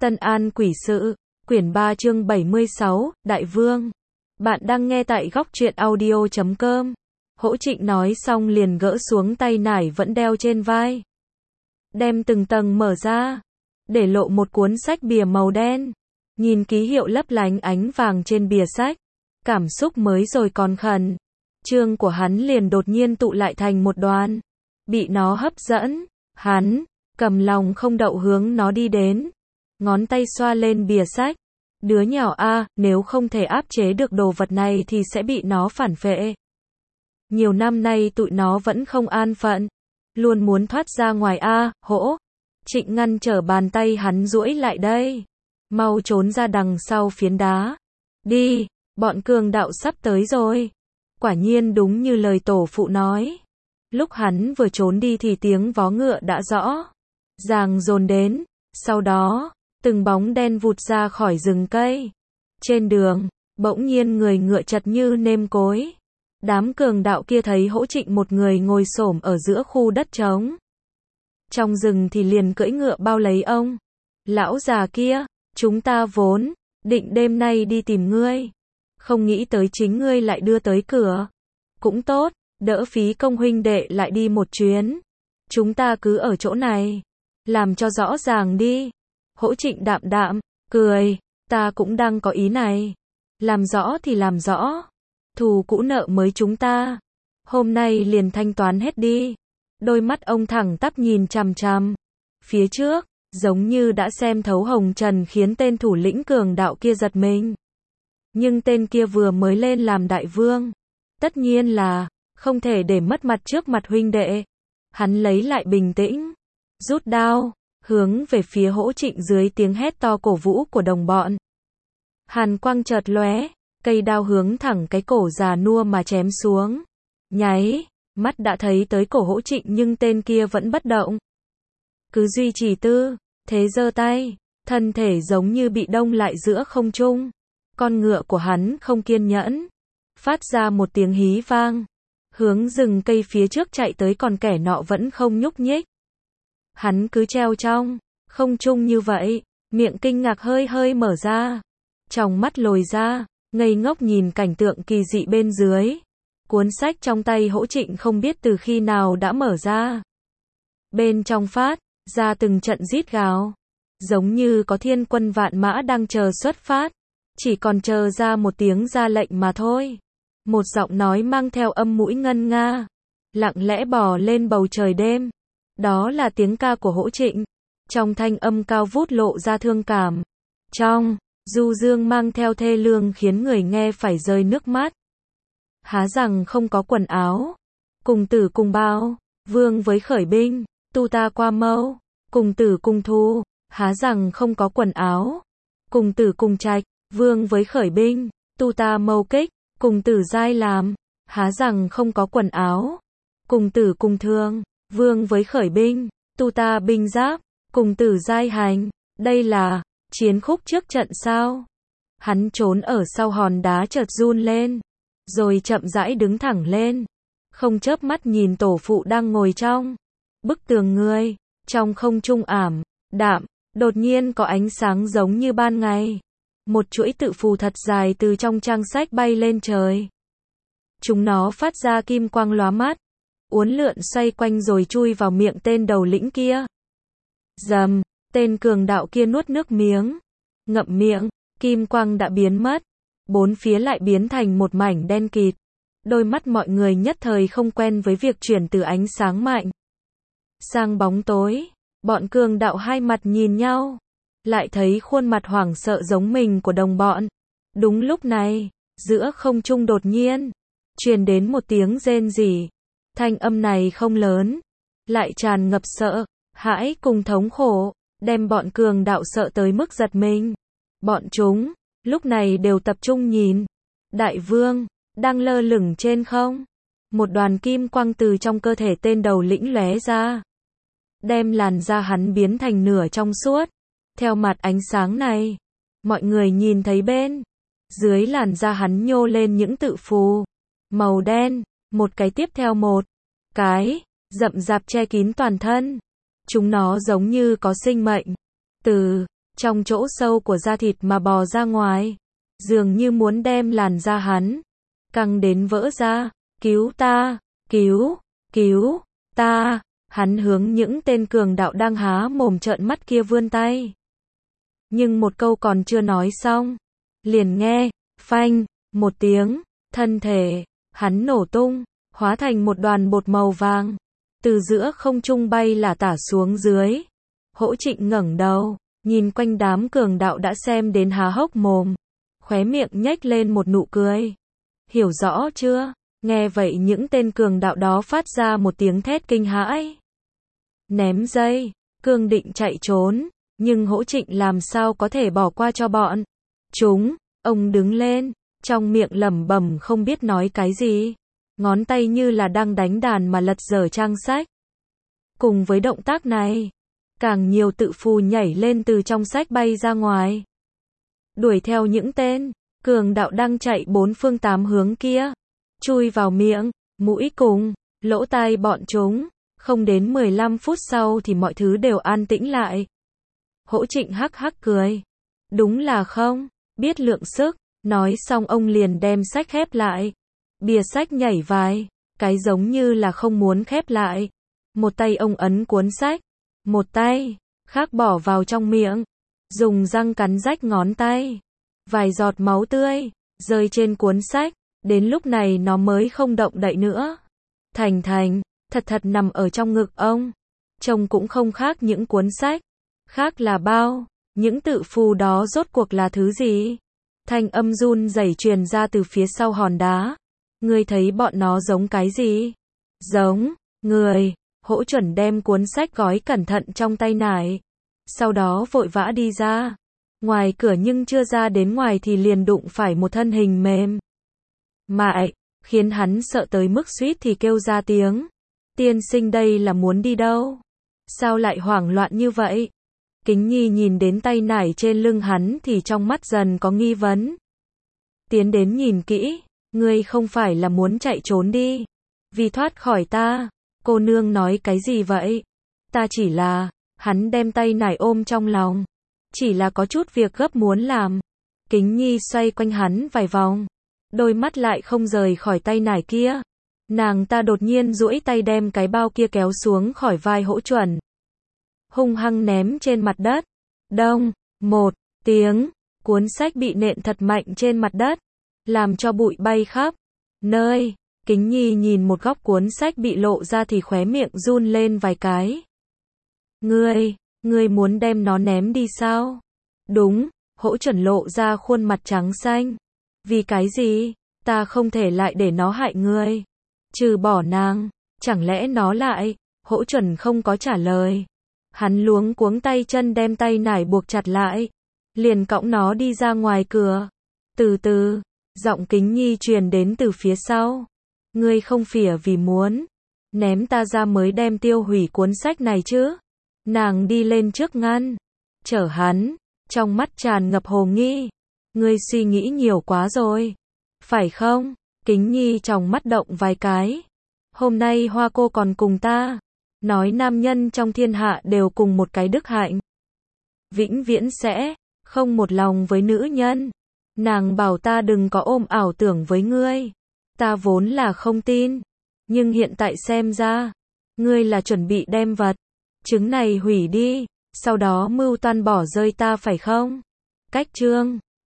Tân An Quỷ Sự, quyển 3 chương 76, Đại Vương. Bạn đang nghe tại góc truyện audio.com. Hỗ Trịnh nói xong liền gỡ xuống tay nải vẫn đeo trên vai. Đem từng tầng mở ra, để lộ một cuốn sách bìa màu đen. Nhìn ký hiệu lấp lánh ánh vàng trên bìa sách, cảm xúc mới rồi còn khẩn. Trương của hắn liền đột nhiên tụ lại thành một đoàn. Bị nó hấp dẫn, hắn cầm lòng không đậu hướng nó đi đến. Ngón tay xoa lên bìa sách. Đứa nhỏ a, nếu không thể áp chế được đồ vật này thì sẽ bị nó phản phệ. Nhiều năm nay tụi nó vẫn không an phận, luôn muốn thoát ra ngoài a, Hỗ Trịnh ngăn trở bàn tay hắn duỗi lại đây. Mau trốn ra đằng sau phiến đá. Đi, bọn cường đạo sắp tới rồi. Quả nhiên đúng như lời tổ phụ nói. Lúc hắn vừa trốn đi thì tiếng vó ngựa đã rõ ràng dồn đến. Sau đó, từng bóng đen vụt ra khỏi rừng cây. Trên đường, bỗng nhiên người ngựa chật như nêm cối. Đám cường đạo kia thấy Hỗ Trịnh một người ngồi xổm ở giữa khu đất trống. Trong rừng thì liền cưỡi ngựa bao lấy ông. Lão già kia, chúng ta vốn định đêm nay đi tìm ngươi. Không nghĩ tới chính ngươi lại đưa tới cửa. Cũng tốt, đỡ phí công huynh đệ lại đi một chuyến. Chúng ta cứ ở chỗ này, làm cho rõ ràng đi. Hỗ Trịnh đạm đạm, cười, ta cũng đang có ý này. Làm rõ thì làm rõ. Thù cũ nợ mới chúng ta. Hôm nay liền thanh toán hết đi. Đôi mắt ông thẳng tắp nhìn chằm chằm phía trước, giống như đã xem thấu hồng trần, khiến tên thủ lĩnh cường đạo kia giật mình. Nhưng tên kia vừa mới lên làm đại vương, tất nhiên là không thể để mất mặt trước mặt huynh đệ. Hắn lấy lại bình tĩnh, rút đao, hướng về phía Hỗ Trịnh dưới tiếng hét to cổ vũ của đồng bọn. Hàn quang chợt lóe, cây đao hướng thẳng cái cổ già nua mà chém xuống. Nháy mắt đã thấy tới cổ Hỗ Trịnh, nhưng tên kia vẫn bất động. Cứ duy trì tư thế giơ tay, thân thể giống như bị đông lại giữa không trung. Con ngựa của hắn không kiên nhẫn, phát ra một tiếng hí vang, hướng rừng cây phía trước chạy tới, còn kẻ nọ vẫn không nhúc nhích. Hắn cứ treo trong không trung như vậy, miệng kinh ngạc hơi hơi mở ra, tròng mắt lồi ra, ngây ngốc nhìn cảnh tượng kỳ dị bên dưới. Cuốn sách trong tay Hỗ Trịnh không biết từ khi nào đã mở ra. Bên trong phát ra từng trận rít gào, giống như có thiên quân vạn mã đang chờ xuất phát, chỉ còn chờ ra một tiếng ra lệnh mà thôi. Một giọng nói mang theo âm mũi ngân nga, lặng lẽ bò lên bầu trời đêm. Đó là tiếng ca của Hỗ Trịnh, trong thanh âm cao vút lộ ra thương cảm, trong du dương mang theo thê lương, khiến người nghe phải rơi nước mắt. Há rằng không có quần áo, cùng tử cùng bao, vương với khởi binh, tu ta qua mâu, cùng tử cùng thu. Há rằng không có quần áo, cùng tử cùng trạch, vương với khởi binh, tu ta mâu kích, cùng tử giai làm. Há rằng không có quần áo, cùng tử cùng thương, vương với khởi binh, tu ta binh giáp, cùng tử giai hành. Đây là chiến khúc trước trận sao? Hắn trốn ở sau hòn đá chợt run lên, rồi chậm rãi đứng thẳng lên, không chớp mắt nhìn tổ phụ đang ngồi trong bức tường người. Trong không trung ảm đạm, đột nhiên có ánh sáng giống như ban ngày. Một chuỗi tự phù thật dài từ trong trang sách bay lên trời. Chúng nó phát ra kim quang lóa mắt, uốn lượn xoay quanh rồi chui vào miệng tên đầu lĩnh kia. Rầm, tên cường đạo kia nuốt nước miếng, ngậm miệng, kim quang đã biến mất. Bốn phía lại biến thành một mảnh đen kịt. Đôi mắt mọi người nhất thời không quen với việc chuyển từ ánh sáng mạnh sang bóng tối. Bọn cường đạo hai mặt nhìn nhau, lại thấy khuôn mặt hoảng sợ giống mình của đồng bọn. Đúng lúc này, giữa không trung đột nhiên truyền đến một tiếng rên rỉ. Thanh âm này không lớn, lại tràn ngập sợ hãi cùng thống khổ, đem bọn cường đạo sợ tới mức giật mình. Bọn chúng lúc này đều tập trung nhìn. Đại vương đang lơ lửng trên không. Một đoàn kim quang từ trong cơ thể tên đầu lĩnh lóe ra, đem làn da hắn biến thành nửa trong suốt. Theo mặt ánh sáng này, mọi người nhìn thấy bên dưới làn da hắn nhô lên những tự phù màu đen, một cái tiếp theo một cái, rậm rạp che kín toàn thân. Chúng nó giống như có sinh mệnh, từ trong chỗ sâu của da thịt mà bò ra ngoài, dường như muốn đem làn da hắn căng đến vỡ ra. Cứu ta, cứu ta. Hắn hướng những tên cường đạo đang há mồm trợn mắt kia vươn tay. Nhưng một câu còn chưa nói xong, liền nghe, phanh, một tiếng, thân thể hắn nổ tung, hóa thành một đoàn bột màu vàng, từ giữa không trung bay lả tả xuống dưới. Hỗ Trịnh ngẩng đầu, nhìn quanh đám cường đạo đã xem đến há hốc mồm, khóe miệng nhếch lên một nụ cười. Hiểu rõ chưa? Nghe vậy những tên cường đạo đó phát ra một tiếng thét kinh hãi. Ném dây, cương định chạy trốn, nhưng Hỗ Trịnh làm sao có thể bỏ qua cho bọn chúng. Ông đứng lên, trong miệng lẩm bẩm không biết nói cái gì, ngón tay như là đang đánh đàn mà lật dở trang sách. Cùng với động tác này, càng nhiều tự phù nhảy lên từ trong sách bay ra ngoài, đuổi theo những tên cường đạo đang chạy bốn phương tám hướng kia, chui vào miệng, mũi cùng lỗ tai bọn chúng. Không đến 15 phút sau thì mọi thứ đều an tĩnh lại. Hỗ Trịnh hắc hắc cười. Đúng là không biết lượng sức. Nói xong ông liền đem sách khép lại. Bìa sách nhảy vài cái giống như là không muốn khép lại. Một tay ông ấn cuốn sách, một tay khác bỏ vào trong miệng, dùng răng cắn rách ngón tay. Vài giọt máu tươi rơi trên cuốn sách. Đến lúc này nó mới không động đậy nữa. Thành thật nằm ở trong ngực ông. Trông cũng không khác những cuốn sách. Khác là bao. Những tự phù đó rốt cuộc là thứ gì? Thanh âm run rẩy truyền ra từ phía sau hòn đá. Ngươi thấy bọn nó giống cái gì? Giống người. Hỗ Chuẩn đem cuốn sách gói cẩn thận trong tay nải. Sau đó vội vã đi ra. Ngoài cửa nhưng chưa ra đến ngoài thì liền đụng phải một thân hình mềm mại, khiến hắn sợ tới mức suýt thì kêu ra tiếng. Tiên sinh đây là muốn đi đâu? Sao lại hoảng loạn như vậy? Kính Nhi nhìn đến tay nải trên lưng hắn thì trong mắt dần có nghi vấn. Tiến đến nhìn kỹ, ngươi không phải là muốn chạy trốn đi, vì thoát khỏi ta. Cô nương nói cái gì vậy? Ta chỉ là, hắn đem tay nải ôm trong lòng. Chỉ là có chút việc gấp muốn làm. Kính Nhi xoay quanh hắn vài vòng, đôi mắt lại không rời khỏi tay nải kia. Nàng ta đột nhiên duỗi tay đem cái bao kia kéo xuống khỏi vai Hỗ Chuẩn, hung hăng ném trên mặt đất. Đông, một tiếng, cuốn sách bị nện thật mạnh trên mặt đất, làm cho bụi bay khắp nơi. Kính Nhi nhìn một góc cuốn sách bị lộ ra thì khóe miệng run lên vài cái. Ngươi muốn đem nó ném đi sao? Đúng, Hỗ Chuẩn lộ ra khuôn mặt trắng xanh. Vì cái gì? Ta không thể lại để nó hại ngươi. Trừ bỏ nàng, chẳng lẽ nó lại? Hỗ Chuẩn không có trả lời. Hắn luống cuống tay chân đem tay nải buộc chặt lại, liền cõng nó đi ra ngoài cửa. Từ từ, giọng Kính Nhi truyền đến từ phía sau. Ngươi không phỉa vì muốn ném ta ra mới đem tiêu hủy cuốn sách này chứ? Nàng đi lên trước ngăn chở hắn, trong mắt tràn ngập hồ nghi. Ngươi suy nghĩ nhiều quá rồi, phải không? Kính Nhi trong mắt động vài cái. Hôm nay Hoa cô còn cùng ta nói nam nhân trong thiên hạ đều cùng một cái đức hạnh, vĩnh viễn sẽ không một lòng với nữ nhân. Nàng bảo ta đừng có ôm ảo tưởng với ngươi. Ta vốn là không tin, nhưng hiện tại xem ra, ngươi là chuẩn bị đem vật chứng này hủy đi, sau đó mưu toan bỏ rơi ta phải không? Cách chương